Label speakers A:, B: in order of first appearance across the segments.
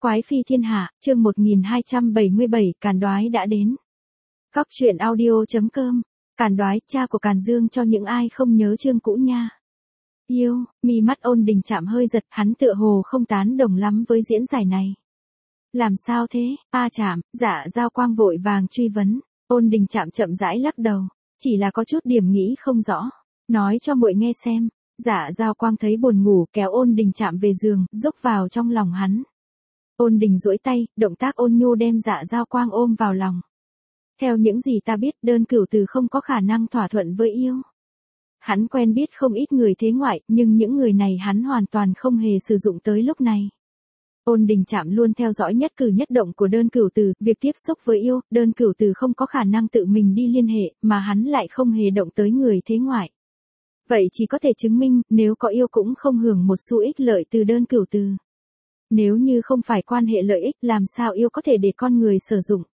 A: Quái phi thiên hạ, chương 1277, Càn Đoái đã đến. Cóc truyện audio.com. Càn Đoái, cha của Càn Dương cho những ai không nhớ chương cũ nha. Yêu, mi mắt Ôn Đình chạm hơi giật, hắn tựa hồ không tán đồng lắm với diễn giải này. Làm sao thế, chạm, dạ Giao Quang vội vàng truy vấn. Ôn Đình chạm chậm rãi lắc đầu, chỉ là có chút điểm nghĩ không rõ. Nói cho muội nghe xem. Dạ Giao Quang thấy buồn ngủ kéo Ôn Đình chạm về giường, rúc vào trong lòng hắn. Ôn Đình duỗi tay, động tác ôn nhu đem Dạ Giao Quang ôm vào lòng. Theo những gì ta biết, đơn cửu từ không có khả năng thỏa thuận với yêu. Hắn quen biết không ít người thế ngoại, nhưng những người này hắn hoàn toàn không hề sử dụng tới lúc này. Ôn Đình chạm luôn theo dõi nhất cử nhất động của đơn cửu từ, việc tiếp xúc với yêu, đơn cửu từ không có khả năng tự mình đi liên hệ, mà hắn lại không hề động tới người thế ngoại. Vậy chỉ có thể chứng minh, nếu có yêu cũng không hưởng một xu ích lợi từ đơn cửu từ. Nếu như không phải quan hệ lợi ích, làm sao yêu có thể để con người sử dụng.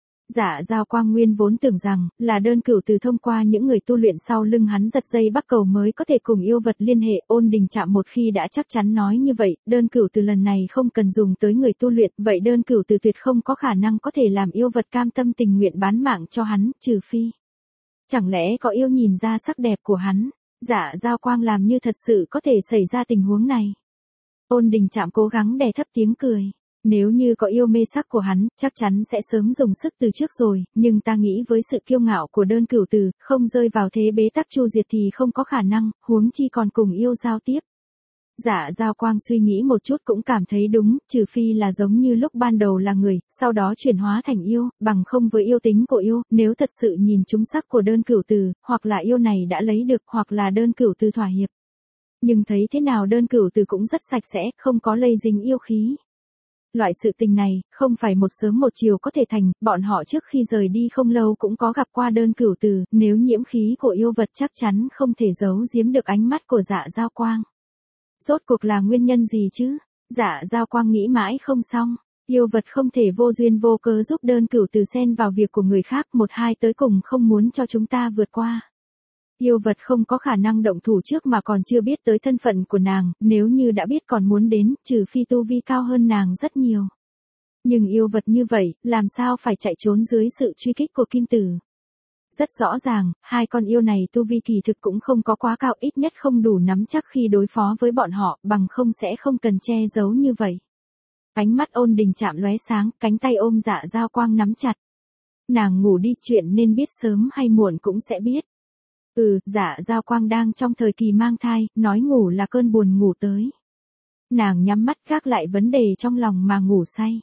A: Dạ Giao Quang nguyên vốn tưởng rằng, là đơn cửu từ thông qua những người tu luyện sau lưng hắn giật dây bắt cầu mới có thể cùng yêu vật liên hệ. Ôn Đình chạm một khi đã chắc chắn nói như vậy, đơn cửu từ lần này không cần dùng tới người tu luyện, vậy đơn cửu từ tuyệt không có khả năng có thể làm yêu vật cam tâm tình nguyện bán mạng cho hắn, trừ phi. Chẳng lẽ có yêu nhìn ra sắc đẹp của hắn? Dạ Giao Quang làm như thật sự có thể xảy ra tình huống này. Ôn Đình chạm cố gắng đè thấp tiếng cười. Nếu như có yêu mê sắc của hắn, chắc chắn sẽ sớm dùng sức từ trước rồi, nhưng ta nghĩ với sự kiêu ngạo của đơn cửu từ, không rơi vào thế bế tắc chu diệt thì không có khả năng, huống chi còn cùng yêu giao tiếp. Dạ Giao Quang suy nghĩ một chút cũng cảm thấy đúng, trừ phi là giống như lúc ban đầu là người, sau đó chuyển hóa thành yêu, bằng không với yêu tính của yêu, nếu thật sự nhìn trúng sắc của đơn cửu từ, hoặc là yêu này đã lấy được, hoặc là đơn cửu từ thỏa hiệp. Nhưng thấy thế nào đơn cửu từ cũng rất sạch sẽ, không có lây dính yêu khí. Loại sự tình này, không phải một sớm một chiều có thể thành, bọn họ trước khi rời đi không lâu cũng có gặp qua đơn cửu từ, nếu nhiễm khí của yêu vật chắc chắn không thể giấu giếm được ánh mắt của Dạ Giao Quang. Rốt cuộc là nguyên nhân gì chứ? Dạ Giao Quang nghĩ mãi không xong, yêu vật không thể vô duyên vô cớ giúp đơn cửu từ xen vào việc của người khác, một hai tới cùng không muốn cho chúng ta vượt qua. Yêu vật không có khả năng động thủ trước mà còn chưa biết tới thân phận của nàng, nếu như đã biết còn muốn đến, trừ phi tu vi cao hơn nàng rất nhiều. Nhưng yêu vật như vậy, làm sao phải chạy trốn dưới sự truy kích của kim tử? Rất rõ ràng, hai con yêu này tu vi kỳ thực cũng không có quá cao, ít nhất không đủ nắm chắc khi đối phó với bọn họ, bằng không sẽ không cần che giấu như vậy. Ánh mắt Ôn Đình chạm lóe sáng, cánh tay ôm Dạ Giao Quang nắm chặt. Nàng ngủ đi, chuyện nên biết sớm hay muộn cũng sẽ biết. Dạ Giao Quang đang trong thời kỳ mang thai, nói ngủ là cơn buồn ngủ tới. Nàng nhắm mắt gác lại vấn đề trong lòng mà ngủ say.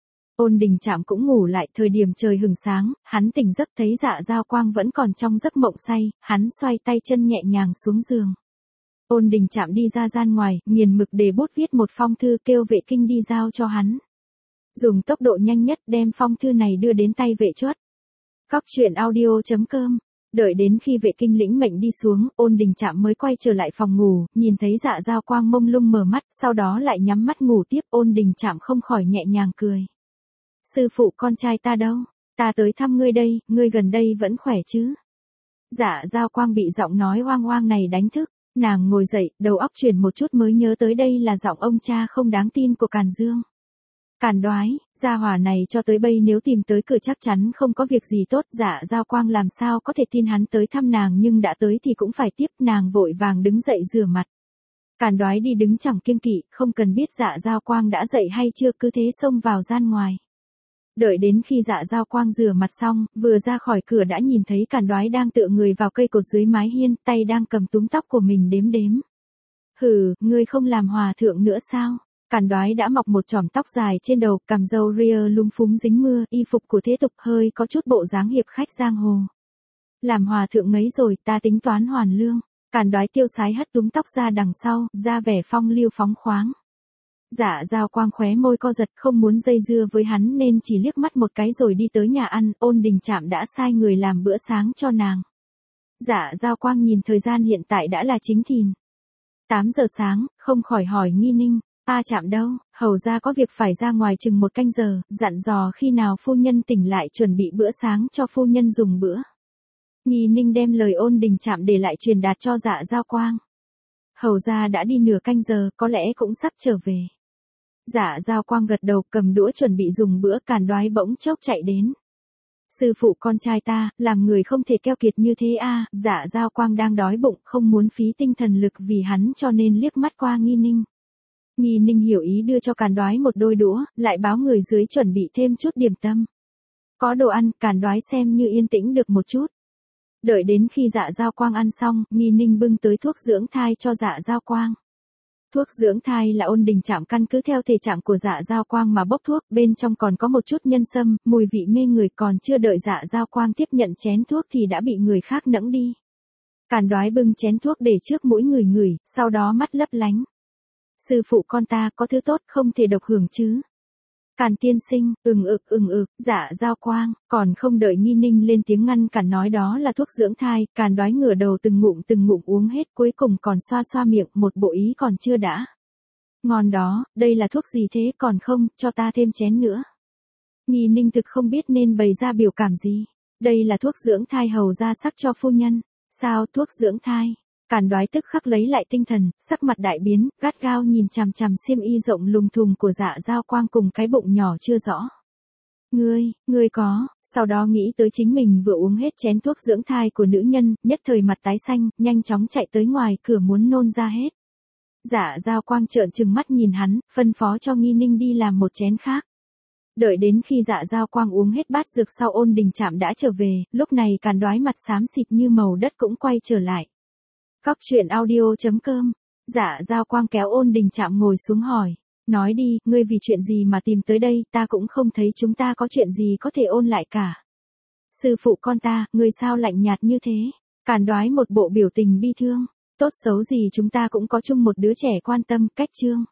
A: Ôn Đình chạm cũng ngủ lại, thời điểm trời hừng sáng, hắn tỉnh giấc thấy Dạ Giao Quang vẫn còn trong giấc mộng say, hắn xoay tay chân nhẹ nhàng xuống giường. Ôn Đình chạm đi ra gian ngoài, nghiền mực để bút viết một phong thư kêu vệ kinh đi giao cho hắn. Dùng tốc độ nhanh nhất đem phong thư này đưa đến tay vệ chuất. Cóc truyện audio.com. Đợi đến khi vệ kinh lĩnh mệnh đi xuống, Ôn Đình chạm mới quay trở lại phòng ngủ, nhìn thấy Dạ Giao Quang mông lung mở mắt, sau đó lại nhắm mắt ngủ tiếp. Ôn Đình chạm không khỏi nhẹ nhàng cười. Sư phụ con trai ta đâu? Ta tới thăm ngươi đây, ngươi gần đây vẫn khỏe chứ? Dạ Giao Quang bị giọng nói oang oang này đánh thức, nàng ngồi dậy, đầu óc chuyển một chút mới nhớ tới đây là giọng ông cha không đáng tin của Càn Dương. Càn Đoái, gia hỏa này cho tới bây nếu tìm tới cửa chắc chắn không có việc gì tốt. Dạ Giao Quang làm sao có thể tin hắn tới thăm nàng, nhưng đã tới thì cũng phải tiếp. Nàng vội vàng đứng dậy rửa mặt. Càn Đoái đi đứng chẳng kiêng kỵ, không cần biết Dạ Giao Quang đã dậy hay chưa, cứ thế xông vào gian ngoài. Đợi đến khi Dạ Giao Quang rửa mặt xong, vừa ra khỏi cửa đã nhìn thấy Càn Đoái đang tựa người vào cây cột dưới mái hiên, tay đang cầm túm tóc của mình đếm đếm. Hừ, ngươi không làm hòa thượng nữa sao? Càn Đoái đã mọc một chòm tóc dài trên đầu, cằm râu ria lum phúm dính mưa, y phục của thế tục hơi có chút bộ dáng hiệp khách giang hồ. Làm hòa thượng mấy rồi, ta tính toán hoàn lương. Càn Đoái tiêu sái hất túm tóc ra đằng sau, ra vẻ phong lưu phóng khoáng. Dạ Giao Quang khóe môi co giật, không muốn dây dưa với hắn nên chỉ liếc mắt một cái rồi đi tới nhà ăn. Ôn Đình chạm đã sai người làm bữa sáng cho nàng. Dạ Giao Quang nhìn thời gian hiện tại đã là chính thìn 8 giờ sáng, không khỏi hỏi nghi ninh. Chạm đâu? Hầu ra có việc phải ra ngoài chừng 1 canh giờ, dặn dò khi nào phu nhân tỉnh lại chuẩn bị bữa sáng cho phu nhân dùng bữa. Nghi ninh đem lời Ôn Đình chạm để lại truyền đạt cho Dạ Giao Quang. Hầu ra đã đi nửa canh giờ, có lẽ cũng sắp trở về. Dạ Giao Quang gật đầu cầm đũa chuẩn bị dùng bữa, Càn Đoái bỗng chốc chạy đến. Sư phụ con trai ta, làm người không thể keo kiệt như thế a. Dạ Giao Quang đang đói bụng, không muốn phí tinh thần lực vì hắn cho nên liếc mắt qua Nghi Ninh. Nghi Ninh hiểu ý đưa cho Càn Đoái một đôi đũa, lại báo người dưới chuẩn bị thêm chút điểm tâm. Có đồ ăn, Càn Đoái xem như yên tĩnh được một chút. Đợi đến khi Dạ Giao Quang ăn xong, Nghi Ninh bưng tới thuốc dưỡng thai cho Dạ Giao Quang. Thuốc dưỡng thai là ôn đình chạm căn cứ theo thể trạng của Dạ Giao Quang mà bốc thuốc, bên trong còn có một chút nhân sâm, mùi vị mê người, còn chưa đợi Dạ Giao Quang tiếp nhận chén thuốc thì đã bị người khác nẫng đi. Càn Đoái bưng chén thuốc để trước mũi người ngửi, sau đó mắt lấp lánh. Sư phụ con ta có thứ tốt không thể độc hưởng chứ. Càn tiên sinh, Dạ Giao Quang, còn không đợi Nghi Ninh lên tiếng ngăn cản nói đó là thuốc dưỡng thai, Càn Đoái ngửa đầu từng ngụm uống hết, cuối cùng còn xoa xoa miệng, một bộ ý còn chưa đã. Ngon đó, đây là thuốc gì thế, còn không, cho ta thêm chén nữa. Nghi Ninh thực không biết nên bày ra biểu cảm gì. Đây là thuốc dưỡng thai hầu ra sắc cho phu nhân. Sao, thuốc dưỡng thai? Càn Đoái tức khắc lấy lại tinh thần, sắc mặt đại biến, gắt gao nhìn chằm chằm xiêm y rộng lùng thùng của Dạ Giao Quang cùng cái bụng nhỏ chưa rõ. Ngươi có, sau đó nghĩ tới chính mình vừa uống hết chén thuốc dưỡng thai của nữ nhân, nhất thời mặt tái xanh, nhanh chóng chạy tới ngoài cửa muốn nôn ra hết. Dạ Giao Quang trợn trừng mắt nhìn hắn, phân phó cho Nghi Ninh đi làm một chén khác. Đợi đến khi Dạ Giao Quang uống hết bát dược sau, ôn đình chạm đã trở về, lúc này Càn Đoái mặt xám xịt như màu đất cũng quay trở lại. Cóc truyện audio.com. Dạ Giao Quang kéo ôn đình chạm ngồi xuống hỏi. Nói đi, ngươi vì chuyện gì mà tìm tới đây, ta cũng không thấy chúng ta có chuyện gì có thể ôn lại cả. Sư phụ con ta, ngươi sao lạnh nhạt như thế? Càn Đoái một bộ biểu tình bi thương. Tốt xấu gì chúng ta cũng có chung một đứa trẻ quan tâm, cách chương.